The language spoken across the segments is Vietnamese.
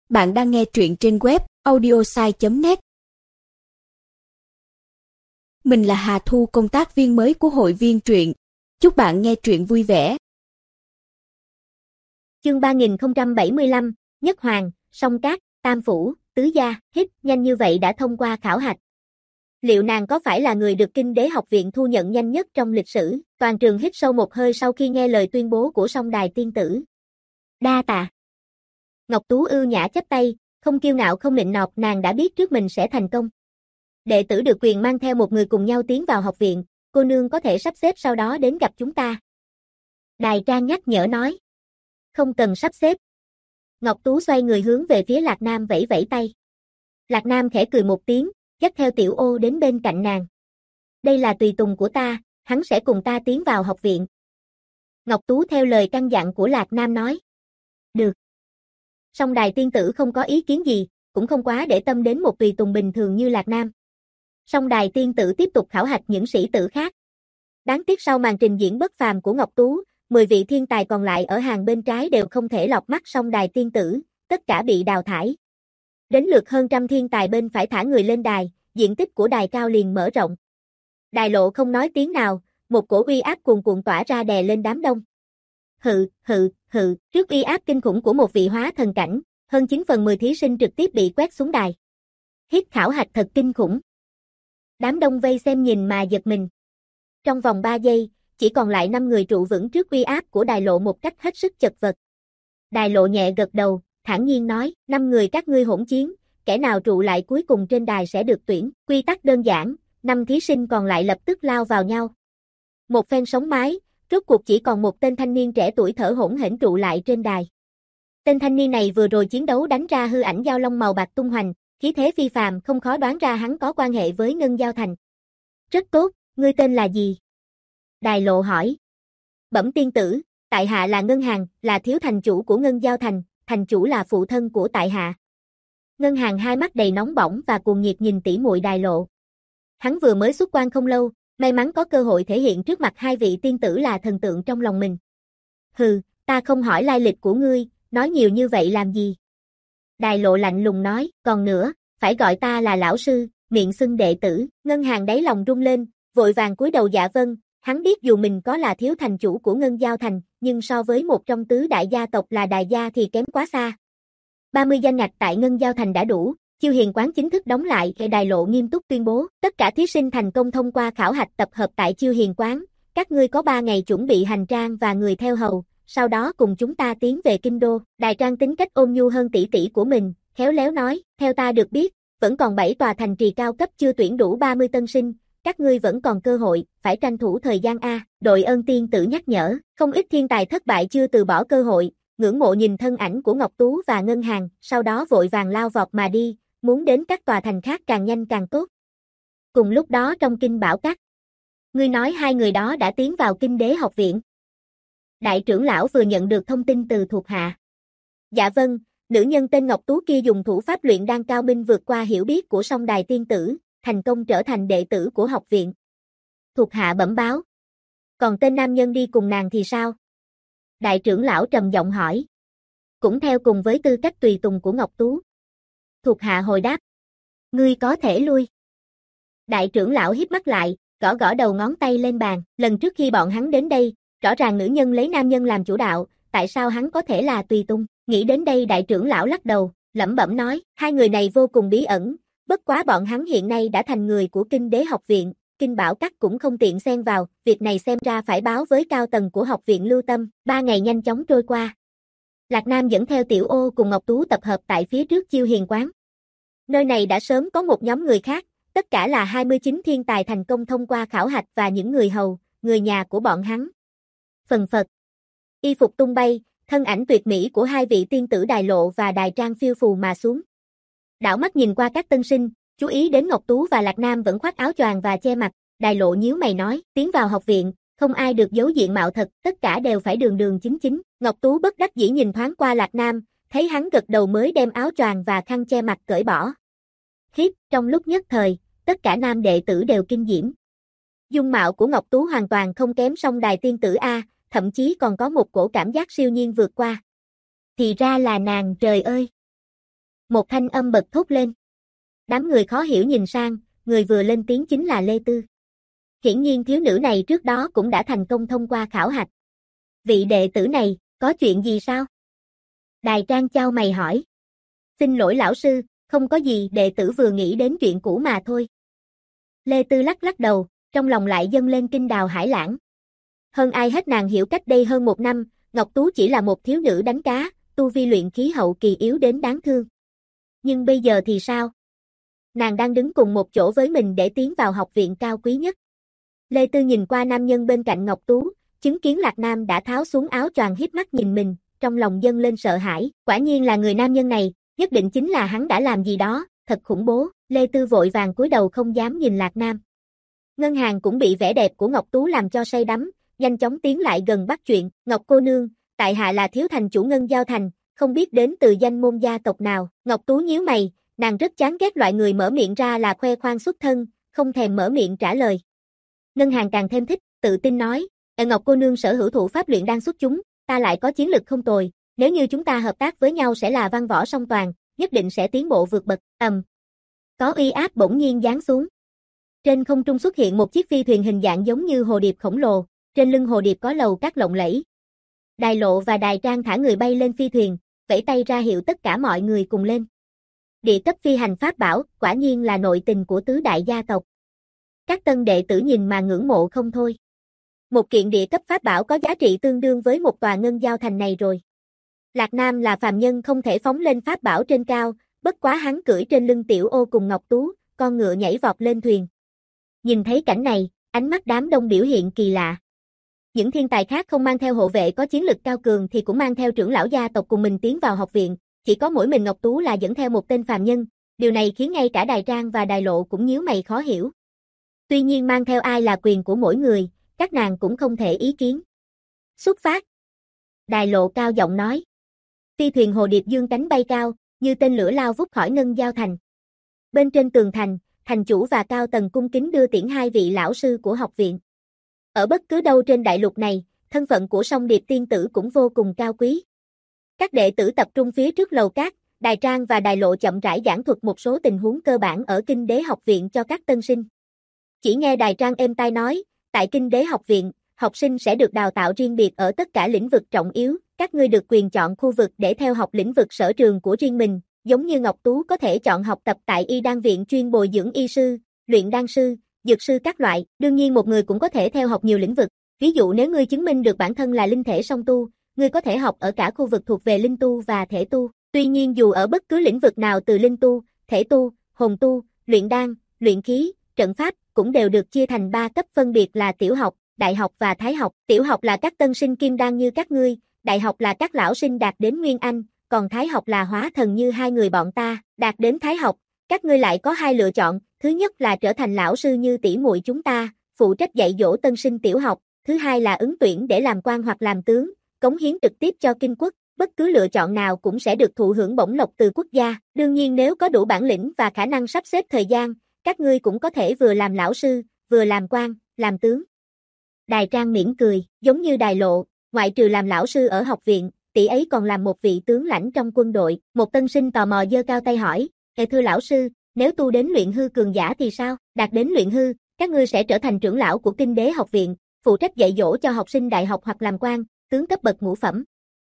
Bạn đang nghe truyện trên web audiosai.net. Mình là Hà Thu, công tác viên mới của hội viên truyện. Chúc bạn nghe truyện vui vẻ. Chương 3075, Nhất Hoàng, Song Cát, Tam Phủ, Tứ Gia, hít, nhanh như vậy đã thông qua khảo hạch. Liệu nàng có phải là người được Kinh Đế học viện thu nhận nhanh nhất trong lịch sử? Toàn trường hít sâu một hơi sau khi nghe lời tuyên bố của Song Đài tiên tử. Đa tạ. Ngọc Tú ưu nhã chắp tay, không kiêu ngạo không nịnh nọt, nàng đã biết trước mình sẽ thành công. Đệ tử được quyền mang theo một người cùng nhau tiến vào học viện, cô nương có thể sắp xếp sau đó đến gặp chúng ta. Đài Trang nhắc nhở nói. Không cần sắp xếp. Ngọc Tú xoay người hướng về phía Lạc Nam vẫy vẫy tay. Lạc Nam khẽ cười một tiếng, dắt theo Tiểu Ô đến bên cạnh nàng. Đây là tùy tùng của ta, hắn sẽ cùng ta tiến vào học viện. Ngọc Tú theo lời căn dặn của Lạc Nam nói. Được. Song Đài tiên tử không có ý kiến gì, cũng không quá để tâm đến một tùy tùng bình thường như Lạc Nam. Song Đài tiên tử tiếp tục khảo hạch những sĩ tử khác. Đáng tiếc sau màn trình diễn bất phàm của Ngọc Tú, 10 vị thiên tài còn lại ở hàng bên trái đều không thể lọt mắt Song Đài tiên tử, tất cả bị đào thải. Đến lượt hơn trăm thiên tài bên phải thả người lên đài, diện tích của đài cao liền mở rộng. Đài Lộ không nói tiếng nào, một cổ uy áp cuồn cuộn tỏa ra đè lên đám đông. Hự, trước uy áp kinh khủng của một vị hóa thần cảnh, hơn 9 phần 10 thí sinh trực tiếp bị quét xuống đài. Hít khảo hạch thật kinh khủng. Đám đông vây xem nhìn mà giật mình. Trong vòng 3 giây, chỉ còn lại 5 người trụ vững trước uy áp của Đài Lộ một cách hết sức chật vật. Đài Lộ nhẹ gật đầu, thản nhiên nói, 5 người các ngươi hỗn chiến, kẻ nào trụ lại cuối cùng trên đài sẽ được tuyển. Quy tắc đơn giản, 5 thí sinh còn lại lập tức lao vào nhau. Một phen sóng mái, rốt cuộc chỉ còn một tên thanh niên trẻ tuổi thở hổn hển trụ lại trên đài. Tên thanh niên này vừa rồi chiến đấu đánh ra hư ảnh giao long màu bạc tung hoành, khí thế phi phàm, không khó đoán ra hắn có quan hệ với Ngân Giao Thành. Rất tốt, ngươi tên là gì? Đài Lộ hỏi. Bẩm tiên tử, tại hạ là Ngân Hàng, là thiếu thành chủ của Ngân Giao Thành, thành chủ là phụ thân của tại hạ. Ngân Hàng hai mắt đầy nóng bỏng và cuồng nhiệt nhìn tỉ muội Đài Lộ. Hắn vừa mới xuất quan không lâu, may mắn có cơ hội thể hiện trước mặt hai vị tiên tử là thần tượng trong lòng mình. Hừ, ta không hỏi lai lịch của ngươi, nói nhiều như vậy làm gì? Đài Lộ lạnh lùng nói, còn nữa, phải gọi ta là lão sư, miệng xưng đệ tử. Ngân Hàng đáy lòng rung lên, vội vàng cúi đầu dạ vâng. Hắn biết dù mình có là thiếu thành chủ của Ngân Giao Thành, nhưng so với một trong tứ đại gia tộc là Đài gia thì kém quá xa. 30 danh ngạch tại Ngân Giao Thành đã đủ, Chiêu Hiền quán chính thức đóng lại. Đài Lộ nghiêm túc tuyên bố, tất cả thí sinh thành công thông qua khảo hạch tập hợp tại Chiêu Hiền quán, các ngươi có 3 ngày chuẩn bị hành trang và người theo hầu, sau đó cùng chúng ta tiến về Kinh Đô. Đài Trang tính cách ôn nhu hơn tỷ tỷ của mình, khéo léo nói, theo ta được biết, vẫn còn 7 tòa thành trì cao cấp chưa tuyển đủ 30 tân sinh, các ngươi vẫn còn cơ hội, phải tranh thủ thời gian a. Đội Ơn tiên tử nhắc nhở, không ít thiên tài thất bại chưa từ bỏ cơ hội, ngưỡng mộ nhìn thân ảnh của Ngọc Tú và Ngân Hàng, sau đó vội vàng lao vọt mà đi, muốn đến các tòa thành khác càng nhanh càng tốt. Cùng lúc đó trong Kinh Bảo Các, ngươi nói hai người đó đã tiến vào Kinh Đế học viện. Đại trưởng lão vừa nhận được thông tin từ thuộc hạ. Dạ vâng, nữ nhân tên Ngọc Tú kia dùng thủ pháp luyện đan cao minh vượt qua hiểu biết của Song Đài tiên tử, thành công trở thành đệ tử của học viện. Thuộc hạ bẩm báo. Còn tên nam nhân đi cùng nàng thì sao? Đại trưởng lão trầm giọng hỏi. Cũng theo cùng với tư cách tùy tùng của Ngọc Tú. Thuộc hạ hồi đáp. Ngươi có thể lui. Đại trưởng lão híp mắt lại, gõ gõ đầu ngón tay lên bàn. Lần trước khi bọn hắn đến đây, rõ ràng nữ nhân lấy nam nhân làm chủ đạo, tại sao hắn có thể là tùy tung? Nghĩ đến đây đại trưởng lão lắc đầu, lẩm bẩm nói, hai người này vô cùng bí ẩn, bất quá bọn hắn hiện nay đã thành người của Kinh Đế học viện, Kinh Bảo Các cũng không tiện xen vào, việc này xem ra phải báo với cao tầng của học viện lưu tâm. 3 ngày nhanh chóng trôi qua. Lạc Nam dẫn theo Tiểu Ô cùng Ngọc Tú tập hợp tại phía trước Chiêu Hiền quán. Nơi này đã sớm có một nhóm người khác, tất cả là 29 thiên tài thành công thông qua khảo hạch và những người hầu, người nhà của bọn hắn. Phần phật. Y phục tung bay, thân ảnh tuyệt mỹ của hai vị tiên tử Đài Lộ và Đài Trang phiêu phù mà xuống. Đảo mắt nhìn qua các tân sinh, chú ý đến Ngọc Tú và Lạc Nam vẫn khoác áo choàng và che mặt, Đài Lộ nhíu mày nói, tiến vào học viện, không ai được giấu diện mạo thật, tất cả đều phải đường đường chính chính. Ngọc Tú bất đắc dĩ nhìn thoáng qua Lạc Nam, thấy hắn gật đầu mới đem áo choàng và khăn che mặt cởi bỏ. Khiếp, trong lúc nhất thời, tất cả nam đệ tử đều kinh diễm. Dung mạo của Ngọc Tú hoàn toàn không kém Song Đài tiên tử a, thậm chí còn có một cổ cảm giác siêu nhiên vượt qua. Thì ra là nàng, trời ơi! Một thanh âm bật thốt lên. Đám người khó hiểu nhìn sang, người vừa lên tiếng chính là Lê Tư. Hiển nhiên thiếu nữ này trước đó cũng đã thành công thông qua khảo hạch. Vị đệ tử này, có chuyện gì sao? Đài Trang chau mày hỏi. Xin lỗi lão sư, không có gì, đệ tử vừa nghĩ đến chuyện cũ mà thôi. Lê Tư lắc lắc đầu, trong lòng lại dâng lên kinh đào hải lãng. Hơn ai hết nàng hiểu cách đây hơn 1 năm, Ngọc Tú chỉ là một thiếu nữ đánh cá, tu vi luyện khí hậu kỳ yếu đến đáng thương. Nhưng bây giờ thì sao? Nàng đang đứng cùng một chỗ với mình để tiến vào học viện cao quý nhất. Lê Tư nhìn qua nam nhân bên cạnh Ngọc Tú, chứng kiến Lạc Nam đã tháo xuống áo choàng híp mắt nhìn mình, trong lòng dâng lên sợ hãi, quả nhiên là người nam nhân này, nhất định chính là hắn đã làm gì đó, thật khủng bố. Lê Tư vội vàng cúi đầu không dám nhìn Lạc Nam. Ngân Hàng cũng bị vẻ đẹp của Ngọc Tú làm cho say đắm, nhanh chóng tiến lại gần bắt chuyện. Ngọc cô nương, tại hạ là thiếu thành chủ Ngân Giao Thành, không biết đến từ danh môn gia tộc nào. Ngọc Tú nhíu mày, nàng rất chán ghét loại người mở miệng ra là khoe khoang xuất thân, không thèm mở miệng trả lời. Ngân Hàng càng thêm thích, tự tin nói, Ngọc cô nương sở hữu thủ pháp luyện đan xuất chúng, ta lại có chiến lực không tồi, nếu như chúng ta hợp tác với nhau sẽ là văn võ song toàn, nhất định sẽ tiến bộ vượt bậc. Có uy áp bỗng nhiên giáng xuống. Trên không trung xuất hiện một chiếc phi thuyền hình dạng giống như hồ điệp khổng lồ, trên lưng hồ điệp có lầu các lộng lẫy. Đài Lộ và Đài Trang thả người bay lên phi thuyền, vẫy tay ra hiệu tất cả mọi người cùng lên. Địa cấp phi hành pháp bảo, quả nhiên là nội tình của tứ đại gia tộc. Các tân đệ tử nhìn mà ngưỡng mộ không thôi. Một kiện địa cấp pháp bảo có giá trị tương đương với một tòa Ngân Giao Thành này rồi. Lạc Nam là phàm nhân không thể phóng lên pháp bảo trên cao, bất quá hắn cưỡi trên lưng Tiểu Ô cùng Ngọc Tú, con ngựa nhảy vọt lên thuyền. Nhìn thấy cảnh này, ánh mắt đám đông biểu hiện kỳ lạ. Những thiên tài khác không mang theo hộ vệ có chiến lực cao cường thì cũng mang theo trưởng lão gia tộc cùng mình tiến vào học viện, chỉ có mỗi mình Ngọc Tú là dẫn theo một tên phàm nhân, điều này khiến ngay cả Đài Trang và Đài Lộ cũng nhíu mày khó hiểu. Tuy nhiên mang theo ai là quyền của mỗi người, các nàng cũng không thể ý kiến. Xuất phát. Đài Lộ cao giọng nói. Phi thuyền hồ điệp dương cánh bay cao, như tên lửa lao vút khỏi Ngân Giao Thành. Bên trên tường thành, thành chủ và cao tầng cung kính đưa tiễn 2 vị lão sư của học viện. Ở bất cứ đâu trên đại lục này, thân phận của Song Điệp tiên tử cũng vô cùng cao quý. Các đệ tử tập trung phía trước lầu cát, Đài Trang và Đài Lộ chậm rãi giảng thuật một số tình huống cơ bản ở Kinh Đế học viện cho các tân sinh. Chỉ nghe Đài Trang êm tai nói, tại Kinh Đế học viện, học sinh sẽ được đào tạo riêng biệt ở tất cả lĩnh vực trọng yếu, các ngươi được quyền chọn khu vực để theo học lĩnh vực sở trường của riêng mình, giống như Ngọc Tú có thể chọn học tập tại Y Đan viện chuyên bồi dưỡng y sư, luyện đan sư, dược sư các loại, đương nhiên một người cũng có thể theo học nhiều lĩnh vực, ví dụ nếu ngươi chứng minh được bản thân là linh thể song tu, ngươi có thể học ở cả khu vực thuộc về linh tu và thể tu, tuy nhiên dù ở bất cứ lĩnh vực nào từ linh tu, thể tu, hồn tu, luyện đan, luyện khí, trận pháp, cũng đều được chia thành 3 cấp phân biệt là tiểu học, đại học và thái học. Tiểu học là các tân sinh kim đan như các ngươi, đại học là các lão sinh đạt đến Nguyên Anh, còn thái học là hóa thần như 2 người bọn ta, đạt đến thái học, các ngươi lại có 2 lựa chọn, thứ nhất là trở thành lão sư như tỷ muội chúng ta, phụ trách dạy dỗ tân sinh tiểu học, thứ hai là ứng tuyển để làm quan hoặc làm tướng, cống hiến trực tiếp cho kinh quốc, bất cứ lựa chọn nào cũng sẽ được thụ hưởng bổng lộc từ quốc gia, đương nhiên nếu có đủ bản lĩnh và khả năng sắp xếp thời gian, các ngươi cũng có thể vừa làm lão sư, vừa làm quan, làm tướng. Đài Trang mỉm cười, giống như Đài Lộ, ngoại trừ làm lão sư ở học viện, tỷ ấy còn làm một vị tướng lãnh trong quân đội. Một tân sinh tò mò giơ cao tay hỏi, thưa lão sư, nếu tu đến luyện hư cường giả thì sao? Đạt đến luyện hư, các ngươi sẽ trở thành trưởng lão của Kinh Đế học viện, phụ trách dạy dỗ cho học sinh đại học hoặc làm quan, tướng cấp bậc ngũ phẩm.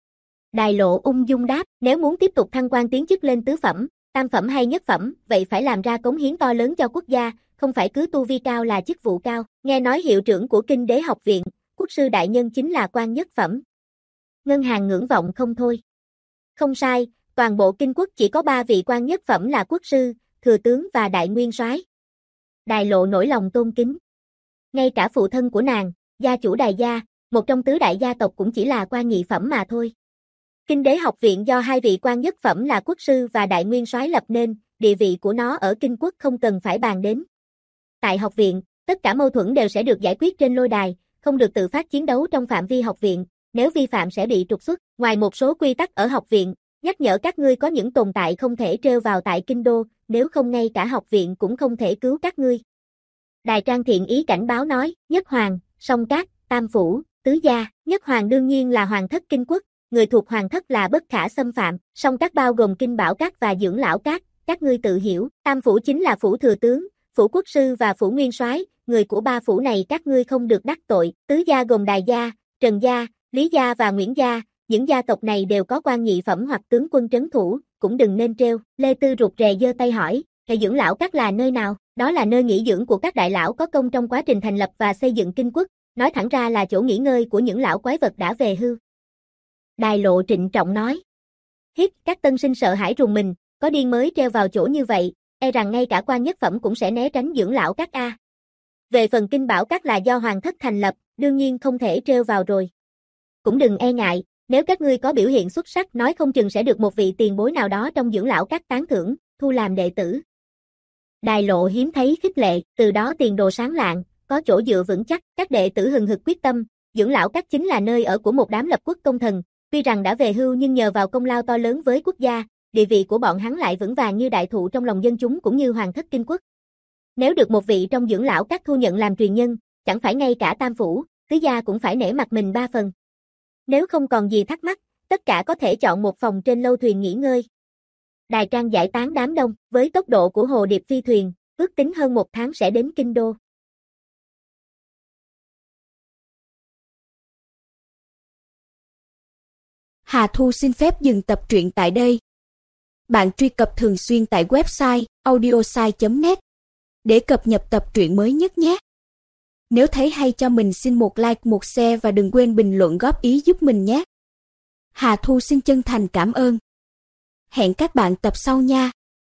Đài Lộ ung dung đáp, nếu muốn tiếp tục thăng quan tiến chức lên tứ phẩm, tam phẩm hay nhất phẩm, vậy phải làm ra cống hiến to lớn cho quốc gia, không phải cứ tu vi cao là chức vụ cao. Nghe nói hiệu trưởng của Kinh Đế học viện, quốc sư đại nhân chính là quan nhất phẩm. Ngân Hàng ngưỡng vọng không thôi. Không sai, toàn bộ kinh quốc chỉ có 3 vị quan nhất phẩm là quốc sư, thừa tướng và đại nguyên soái. Đài Lộ nổi lòng tôn kính. Ngay cả phụ thân của nàng, gia chủ Đài gia, một trong tứ đại gia tộc cũng chỉ là quan nhị phẩm mà thôi. Kinh Đế học viện do 2 vị quan nhất phẩm là quốc sư và đại nguyên soái lập nên, địa vị của nó ở kinh quốc không cần phải bàn đến. Tại học viện, tất cả mâu thuẫn đều sẽ được giải quyết trên lôi đài, không được tự phát chiến đấu trong phạm vi học viện, nếu vi phạm sẽ bị trục xuất. Ngoài một số quy tắc ở học viện, nhắc nhở các ngươi có những tồn tại không thể trêu vào tại kinh đô, nếu không ngay cả học viện cũng không thể cứu các ngươi. Đài Trang thiện ý cảnh báo nói, Nhất Hoàng, Song Cát, Tam Phủ, Tứ Gia. Nhất Hoàng đương nhiên là hoàng thất kinh quốc, người thuộc hoàng thất là bất khả xâm phạm, song các bao gồm Kinh Bảo Các và Dưỡng Lão Các, các ngươi tự hiểu, tam phủ chính là phủ thừa tướng, phủ quốc sư và phủ nguyên soái, người của ba phủ này các ngươi không được đắc tội, tứ gia gồm Đài gia, Trần gia, Lý gia và Nguyễn gia, những gia tộc này đều có quan nhị phẩm hoặc tướng quân trấn thủ, cũng đừng nên trêu. Lê Tư rụt rè giơ tay hỏi, hệ Dưỡng Lão Các là nơi nào? Đó là nơi nghỉ dưỡng của các đại lão có công trong quá trình thành lập và xây dựng kinh quốc, nói thẳng ra là chỗ nghỉ ngơi của những lão quái vật đã về hưu. Đài Lộ trịnh trọng nói. Hít, các tân sinh sợ hãi rùng mình, có điên mới treo vào chỗ như vậy, e rằng ngay cả quan nhất phẩm cũng sẽ né tránh Dưỡng Lão Các a. Về phần Kinh Bảo Các là do hoàng thất thành lập, đương nhiên không thể treo vào rồi. Cũng đừng e ngại, nếu các ngươi có biểu hiện xuất sắc nói không chừng sẽ được một vị tiền bối nào đó trong Dưỡng Lão Các tán thưởng, thu làm đệ tử. Đài Lộ hiếm thấy khích lệ, từ đó tiền đồ sáng lạng, có chỗ dựa vững chắc, các đệ tử hừng hực quyết tâm, Dưỡng Lão Các chính là nơi ở của một đám lập quốc công thần, tuy rằng đã về hưu nhưng nhờ vào công lao to lớn với quốc gia, địa vị của bọn hắn lại vững vàng như đại thụ trong lòng dân chúng cũng như hoàng thất kinh quốc. Nếu được một vị trong Dưỡng Lão Các thu nhận làm truyền nhân, chẳng phải ngay cả tam phủ, tứ gia cũng phải nể mặt mình ba phần. Nếu không còn gì thắc mắc, tất cả có thể chọn một phòng trên lâu thuyền nghỉ ngơi. Đài Trang giải tán đám đông, với tốc độ của hồ điệp phi thuyền, ước tính hơn 1 tháng sẽ đến kinh đô. Hà Thu xin phép dừng tập truyện tại đây. Bạn truy cập thường xuyên tại website audiosai.net để cập nhật tập truyện mới nhất nhé. Nếu thấy hay cho mình xin một like, một share và đừng quên bình luận góp ý giúp mình nhé. Hà Thu xin chân thành cảm ơn. Hẹn các bạn tập sau nha.